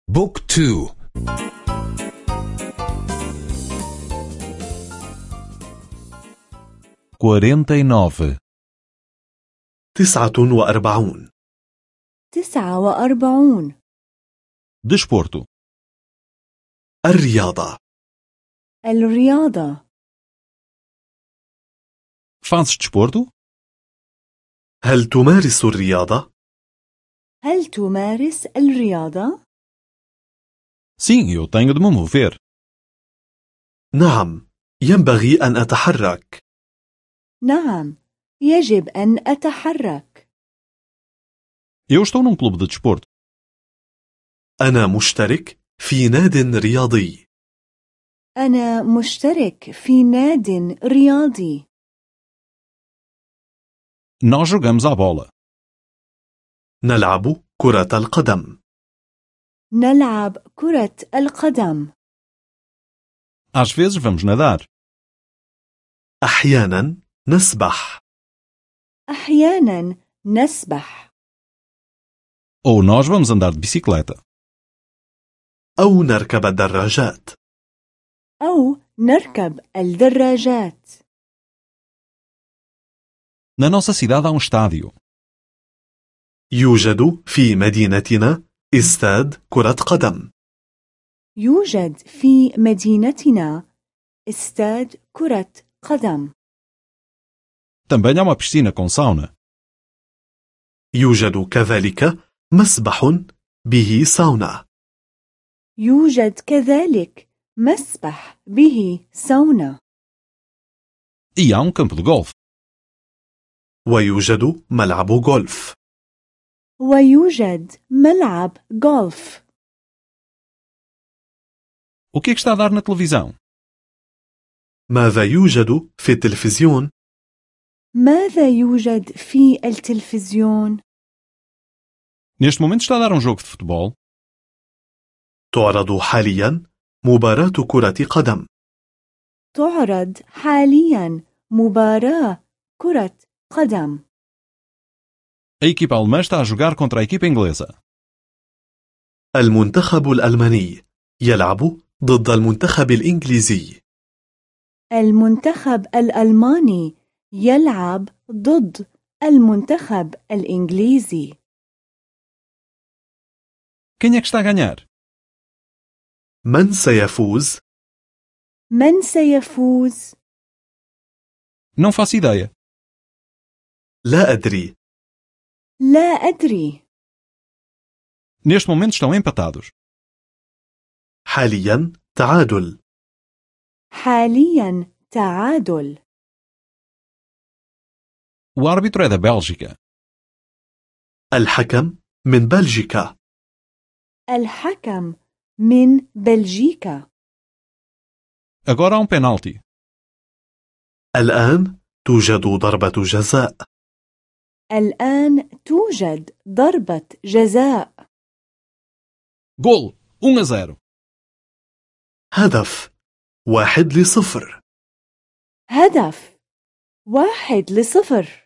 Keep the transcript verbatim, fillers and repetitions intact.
بوك تو. quarenta e nove. تسعة وأربعون. تسعة وأربعون. Desporto. الرياضة. الرياضة. Fazes desporto? هل تمارس الرياضة؟ هل تمارس الرياضة؟ Sim, eu tenho de me mover. نعم، ينبغي أن أتحرك. نعم، يجب أن أتحرك. Eu estou num clube de desporto. أنا مشترك في ناد رياضي. أنا مشترك في ناد رياضي. Nós jogamos à bola. نلعب كرة القدم. نلعب كرة القدم. Às vezes vamos nadar. أحيانا نسبح. أحيانا نسبح. Ou nós vamos andar de bicicleta. أو نركب الدراجات. أو نركب الدراجات. Na nossa cidade há um estádio. يوجد في مدينتنا استاد كرة قدم. يوجد في مدينتنا استاد كرة قدم. Também há uma piscina com sauna. يوجد كذلك مسبح به ساونا. يوجد كذلك مسبح به ساونا. E há um campo de golfe. ويوجد ملعب غولف. ويوجد ملعب غولف. O que é que está a dar na televisão? ماذا يوجد في التلفزيون؟ ماذا يوجد في التلفزيون؟ Neste momento está a dar um jogo de futebol. تعرض حاليا مباراة كرة قدم. تعرض حاليا مباراة كرة قدم. A equipa alemã está a jogar contra a equipa inglesa. المنتخب الألماني يلعب ضد المنتخب الإنجليزي. المنتخب الألماني يلعب ضد المنتخب الإنجليزي. Quem é que está a ganhar? من سيفوز؟ من سيفوز؟ Não faço ideia. لا أدري. لا أدري. Neste momento estão empatados. حاليا تعادل. حاليا تعادل. O árbitro é da Bélgica. الحكم من بلجيكا. الحكم من بلجيكا. Agora há um penalti. الآن توجد ضربة جزاء. الآن توجد ضربة جزاء. Golo. um a zero. هدف واحد لصفر. هدف واحد لصفر.